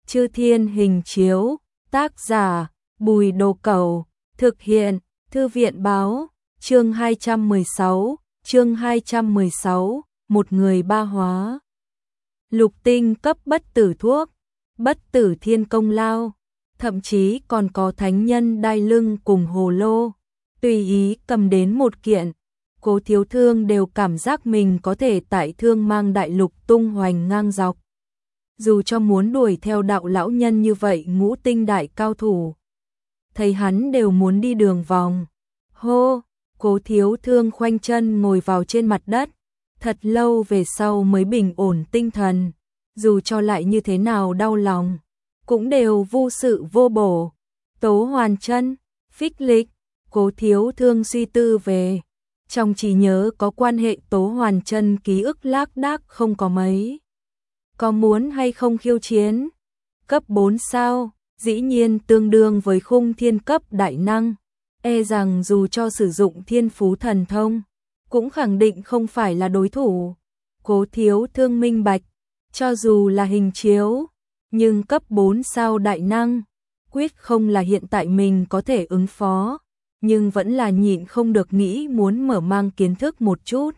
Chư Thiên Hình Chiếu, tác giả Bùi Đồ Cẩu, thực hiện Thư viện Báo, chương 216, một người ba hóa. Lục tinh cấp bất tử thuốc, bất tử thiên công lao, thậm chí còn có thánh nhân đai lưng cùng hồ lô, tùy ý cầm đến một kiện. Cố Thiếu Thương đều cảm giác mình có thể tại Thương Mang đại lục tung hoành ngang dọc. Dù cho muốn đuổi theo đạo lão nhân như vậy ngũ tinh đại cao thủ, thấy hắn đều muốn đi đường vòng. Hô, Cố Thiếu Thương khoanh chân ngồi vào trên mặt đất, thật lâu về sau mới bình ổn tinh thần, dù cho lại như thế nào đau lòng, cũng đều vô sự vô bổ. Tố Hoàn Chân, phích lịch, Cố Thiếu Thương suy tư về. Trong trí nhớ có quan hệ Tố Hoàn Chân ký ức lác đác không có mấy. Có muốn hay không khiêu chiến? Cấp 4 sao, dĩ nhiên tương đương với khung thiên cấp đại năng. E rằng dù cho sử dụng thiên phú thần thông, cũng khẳng định không phải là đối thủ. Cố Thiếu Thương minh bạch, cho dù là hình chiếu, nhưng cấp 4 sao đại năng, quyết không là hiện tại mình có thể ứng phó, nhưng vẫn là nhịn không được nghĩ muốn mở mang kiến thức một chút.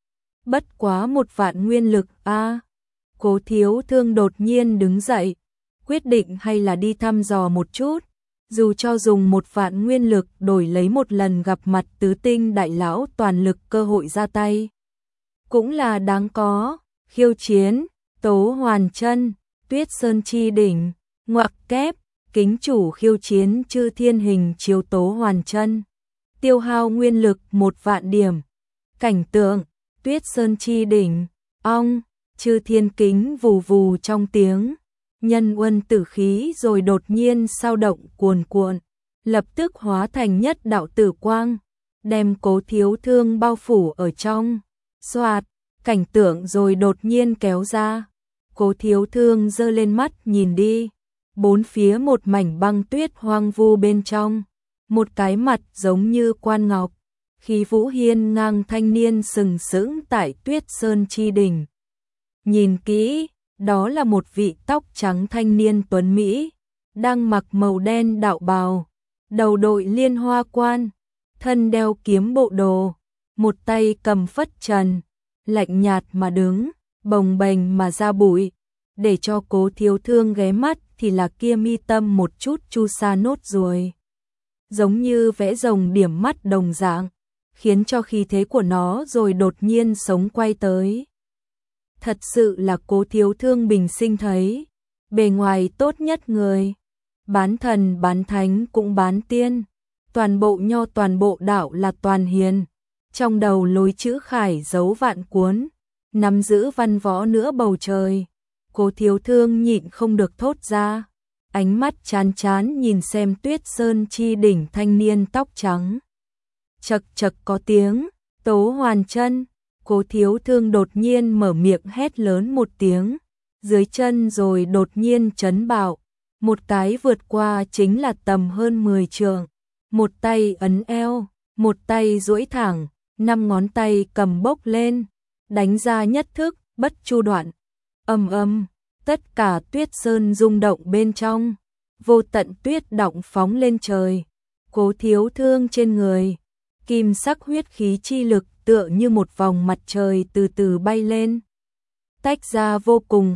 Bất quá 1.000.000 nguyên lực a. Cố Thiếu Thương đột nhiên đứng dậy, quyết định hay là đi thăm dò một chút, dù cho dùng 1.000.000 nguyên lực đổi lấy một lần gặp mặt tứ tinh đại lão toàn lực cơ hội ra tay, cũng là đáng có. Khiêu chiến, Tố Hoàn Chân, Tuyết Sơn Chi Đỉnh, ngoặc kép, kính chủ khiêu chiến Chư Thiên Hình Chiếu Tố Hoàn Chân, tiêu hao nguyên lực 1.000.000 điểm. Cảnh tượng, Tuyết Sơn Chi Đỉnh, ong, Chư Thiên kính vù vù trong tiếng nhân uân tử khí rồi đột nhiên sao động cuồn cuộn, lập tức hóa thành nhất đạo tử quang, đem Cố Thiếu Thương bao phủ ở trong. Xoạt, cảnh tượng rồi đột nhiên kéo ra. Cố Thiếu Thương giơ lên mắt nhìn đi, bốn phía một mảnh băng tuyết hoang vu bên trong, một cái mặt giống như quan ngọc, khí vũ hiên ngang thanh niên sừng sững tại Tuyết Sơn Chi Đỉnh. Nhìn kỹ, đó là một vị tóc trắng thanh niên tuấn Mỹ, đang mặc màu đen đạo bào, đầu đội liên hoa quan, thân đeo kiếm bộ đồ, một tay cầm phất trần, lạnh nhạt mà đứng, bồng bềnh mà ra bụi. Để cho Cố Thiếu Thương ghé mắt thì là kia mi tâm một chút chu sa nốt ruồi, giống như vẽ rồng điểm mắt đồng dạng, khiến cho khí thế của nó rồi đột nhiên sống quay tới. Thật sự là Cố Thiếu Thương bình sinh thấy, bề ngoài tốt nhất người, bán thần bán thánh cũng bán tiên, toàn bộ nho toàn bộ đạo là toàn hiền, trong đầu lối chữ khải dấu vạn cuốn, nắm giữ văn võ nữa bầu trời. Cố Thiếu Thương nhịn không được thốt ra, ánh mắt chán chán nhìn xem Tuyết Sơn Chi Đỉnh thanh niên tóc trắng. Chậc chậc có tiếng, Tố Hoàn Chân. Cố Thiếu Thương đột nhiên mở miệng hét lớn một tiếng, dưới chân rồi đột nhiên chấn bạo, một cái vượt qua chính là tầm hơn 10 trượng, một tay ấn eo, một tay duỗi thẳng, 5 ngón tay cầm bốc lên, đánh ra nhất thức bất chu đoạn. Ầm ầm, tất cả Tuyết Sơn rung động bên trong, vô tận tuyết động phóng lên trời. Cố Thiếu Thương trên người, kim sắc huyết khí chi lực tựa như một vòng mặt trời từ từ bay lên, tách ra vô cùng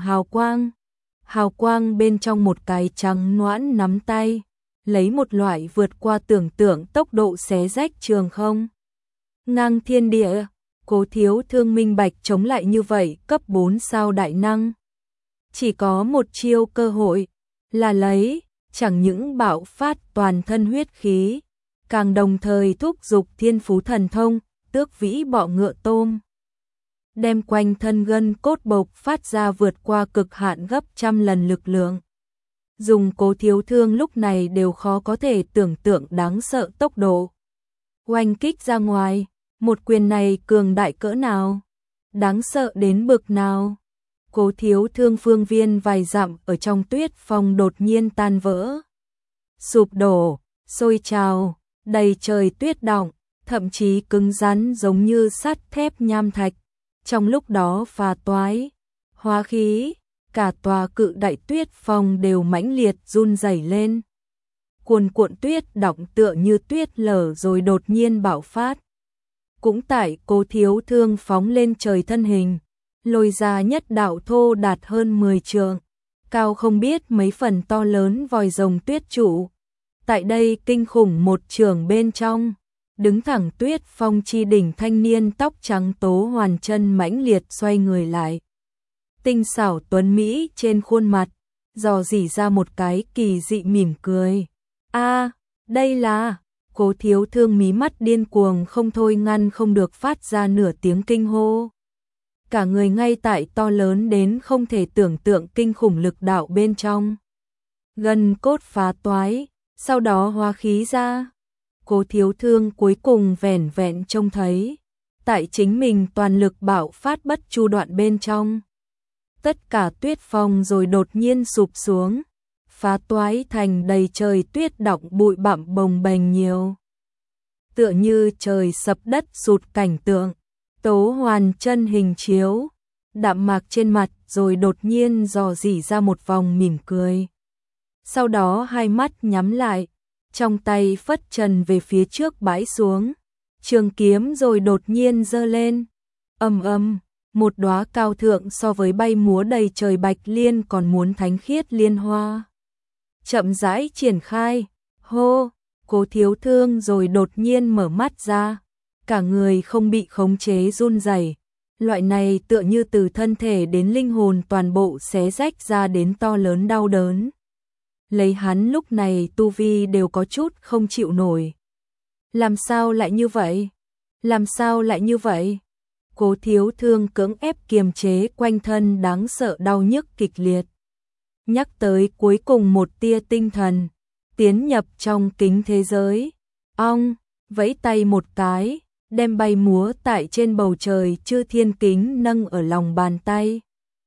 hào quang bên trong một cái trắng nõn nắm tay, lấy một loại vượt qua tưởng tượng tốc độ xé rách trường không, ngang thiên địa. Cố Thiếu Thương minh bạch chống lại như vậy cấp 4 sao đại năng, chỉ có một chiêu cơ hội, là lấy, chẳng những bạo phát toàn thân huyết khí, càng đồng thời thúc giục thiên phú thần thông, tước vĩ bọ ngựa tôm, đem quanh thân gân cốt bộc phát ra vượt qua cực hạn gấp 100 lần lực lượng. Dùng Cố Thiếu Thương lúc này đều khó có thể tưởng tượng đáng sợ tốc độ. Oanh kích ra ngoài, một quyền này cường đại cỡ nào, đáng sợ đến bực nào. Cố Thiếu Thương phương viên vài dặm ở trong tuyết phong đột nhiên tan vỡ, sụp đổ, sôi trào, đầy trời tuyết đọng, thậm chí cứng rắn giống như sắt thép nham thạch, trong lúc đó phá toái, hóa khí, cả tòa cự đại tuyết phong đều mãnh liệt run rẩy lên. Cuồn cuộn tuyết đọng tựa như tuyết lở rồi đột nhiên bạo phát. Cũng tại Cố Thiếu Thương phóng lên trời thân hình, lôi ra nhất đạo thô đạt hơn 10 trượng, cao không biết mấy phần to lớn vòi rồng tuyết trụ. Tại đây kinh khủng một trường bên trong, đứng thẳng tuyết phong chi đỉnh thanh niên tóc trắng Tố Hoàn Chân mãnh liệt xoay người lại. Tinh xảo tuấn mỹ trên khuôn mặt, dò dỉ ra một cái kỳ dị mỉm cười. A, đây là... Cố Thiếu Thương mí mắt điên cuồng không thôi ngăn không được phát ra nửa tiếng kinh hô. Cả người ngay tại to lớn đến không thể tưởng tượng kinh khủng lực đạo bên trong. Gần cốt phá toái, sau đó hóa khí ra. Cố Thiếu Thương cuối cùng vẻn vẹn trông thấy, tại chính mình toàn lực bạo phát bất chu đoạn bên trong. Tất cả tuyết phong rồi đột nhiên sụp xuống, phá toái thành đầy trời tuyết đọng bụi bặm bồng bềnh nhiều. Tựa như trời sập đất sụt cảnh tượng, Tố Hoàn Chân hình chiếu, đạm mạc trên mặt rồi đột nhiên dò dỉ ra một vòng mỉm cười. Sau đó hai mắt nhắm lại, trong tay phất trần về phía trước bãi xuống, trường kiếm rồi đột nhiên giơ lên. Ầm ầm, một đóa cao thượng so với bay múa đầy trời bạch liên còn muốn thánh khiết liên hoa. Chậm rãi triển khai, hô, Cố Thiếu Thương rồi đột nhiên mở mắt ra, cả người không bị khống chế run rẩy. Loại này tựa như từ thân thể đến linh hồn toàn bộ xé rách ra đến to lớn đau đớn. Lấy hắn lúc này tu vi đều có chút không chịu nổi. Làm sao lại như vậy? Làm sao lại như vậy? Cố Thiếu Thương cưỡng ép kiềm chế quanh thân đáng sợ đau nhức kịch liệt. Nhắc tới cuối cùng một tia tinh thần, tiến nhập trong kính thế giới. Ong, vẫy tay một cái, đem bay múa tại trên bầu trời chư thiên kính nâng ở lòng bàn tay.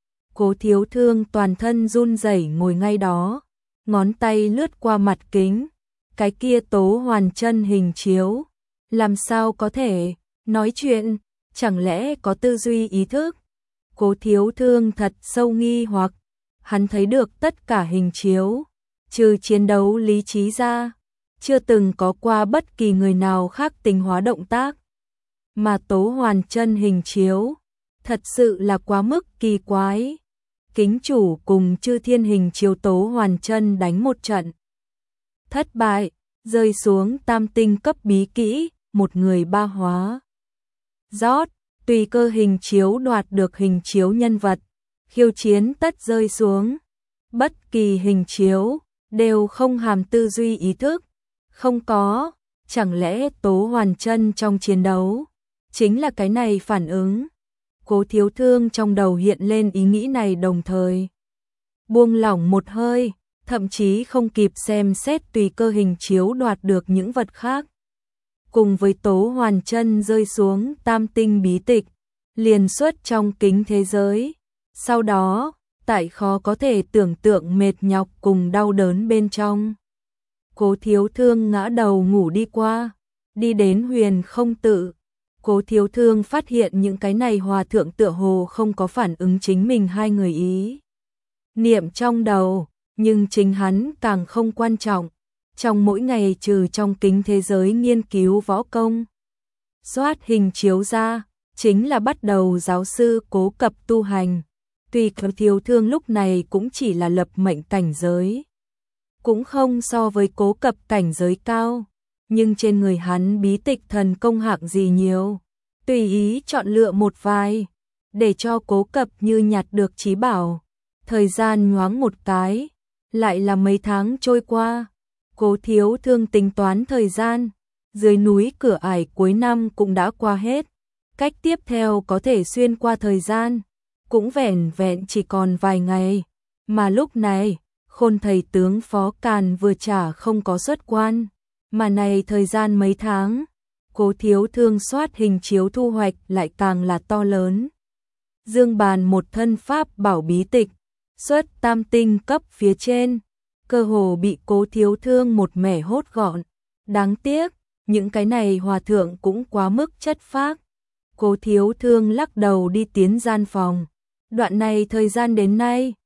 Cố Thiếu Thương toàn thân run rẩy ngồi ngay đó, ngón tay lướt qua mặt kính, cái kia Tố Hoàn Chân hình chiếu. Làm sao có thể nói chuyện, chẳng lẽ có tư duy ý thức? Cố Thiếu Thương thật sâu nghi hoặc, hắn thấy được tất cả hình chiếu, trừ chiến đấu lý trí ra, chưa từng có qua bất kỳ người nào khác tinh hóa động tác. Mà Tố Hoàn Chân hình chiếu, thật sự là quá mức kỳ quái. Kính chủ cùng chư thiên hình chiếu Tố Hoàn Chân đánh một trận. Thất bại, rơi xuống tam tinh cấp bí kỹ, một người ba hóa. Rót, tùy cơ hình chiếu đoạt được hình chiếu nhân vật, khiêu chiến tất rơi xuống. Bất kỳ hình chiếu, đều không hàm tư duy ý thức. Không có, chẳng lẽ Tố Hoàn Chân trong chiến đấu chính là cái này phản ứng? Cố Thiếu Thương trong đầu hiện lên ý nghĩ này đồng thời buông lỏng một hơi, thậm chí không kịp xem xét tùy cơ hình chiếu đoạt được những vật khác. Cùng với Tố Hoàn Chân rơi xuống tam tinh bí tịch, liền xuất trong kính thế giới. Sau đó, tại khó có thể tưởng tượng mệt nhọc cùng đau đớn bên trong, Cố Thiếu Thương ngã đầu ngủ đi qua, đi đến Huyền Không Tự. Cố Thiếu Thương phát hiện những cái này hòa thượng tựa hồ không có phản ứng chính mình hai người ý niệm trong đầu, nhưng chính hắn càng không quan trọng. Trong mỗi ngày trừ trong kính thế giới nghiên cứu võ công, soát hình chiếu ra, chính là bắt đầu giáo sư Cố Cập tu hành. Tuy Cố Thiếu Thương lúc này cũng chỉ là lập mệnh cảnh giới, cũng không so với Cố Cập cảnh giới cao, nhưng trên người hắn bí tịch thần công hạng gì nhiều, tùy ý chọn lựa một vài, để cho Cố Cập như nhặt được trí bảo. Thời gian nhoáng một cái, lại là mấy tháng trôi qua. Cố Thiếu Thương tính toán thời gian, dưới núi cửa ải cuối năm cũng đã qua hết. Cách tiếp theo có thể xuyên qua thời gian, cũng vẻn vẹn chỉ còn vài ngày. Mà lúc này, Khôn thầy tướng Phó Càn vừa trả không có xuất quan, mà này thời gian mấy tháng, Cố Thiếu Thương soát hình chiếu thu hoạch lại càng là to lớn. Dương bàn một thân pháp bảo bí tịch, xuất tam tinh cấp phía trên, cơ hồ bị Cố Thiếu Thương một mẻ hốt gọn. Đáng tiếc, những cái này hòa thượng cũng quá mức chất phác. Cố Thiếu Thương lắc đầu đi tiến gian phòng. Đoạn này thời gian đến nay,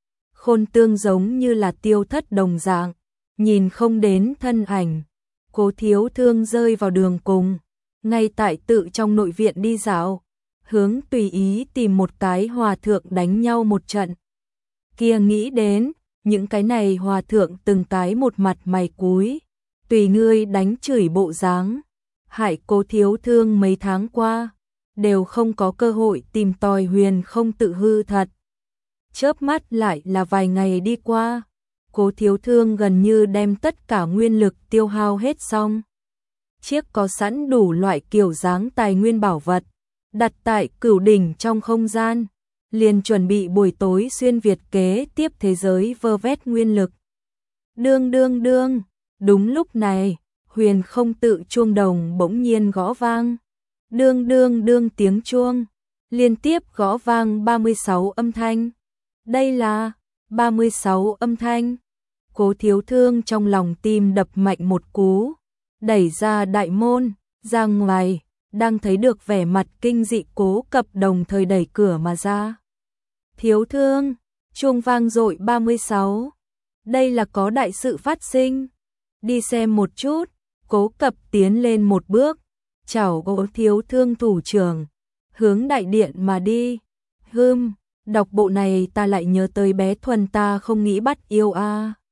Khôn Tương giống như là tiêu thất đồng dạng, nhìn không đến thân ảnh. Cố Thiếu Thương rơi vào đường cùng, ngay tại tự trong nội viện đi dạo, hướng tùy ý tìm một cái hòa thượng đánh nhau một trận. Kia nghĩ đến, những cái này hòa thượng từng cái một mặt mày cúi, tùy ngươi đánh chửi bộ dáng, hại Cố Thiếu Thương mấy tháng qua, đều không có cơ hội tìm tòi huyền không tự hư thật. Chớp mắt lại là vài ngày đi qua, Cố Thiếu Thương gần như đem tất cả nguyên lực tiêu hao hết xong. Chiếc có sẵn đủ loại kiểu dáng tài nguyên bảo vật, đặt tại Cửu đỉnh trong không gian, liền chuẩn bị buổi tối xuyên Việt kế tiếp thế giới vơ vét nguyên lực. Đương đương đương, đúng lúc này, huyền không tự chuông đồng bỗng nhiên gõ vang. Đương đương đương tiếng chuông, liên tiếp gõ vang 36 âm thanh. Đây là 36 âm thanh. Cố Thiếu Thương trong lòng tim đập mạnh một cú, đẩy ra đại môn, ra ngoài, đang thấy được vẻ mặt kinh dị Cố Cập đồng thời đẩy cửa mà ra. Thiếu Thương, chuông vang dội 36. Đây là có đại sự phát sinh. Đi xem một chút. Cố Cập tiến lên một bước, chào Cố Thiếu Thương thủ trưởng, hướng đại điện mà đi. Đọc bộ này ta lại nhớ tới bé Thuần ta không nghĩ bắt yêu a.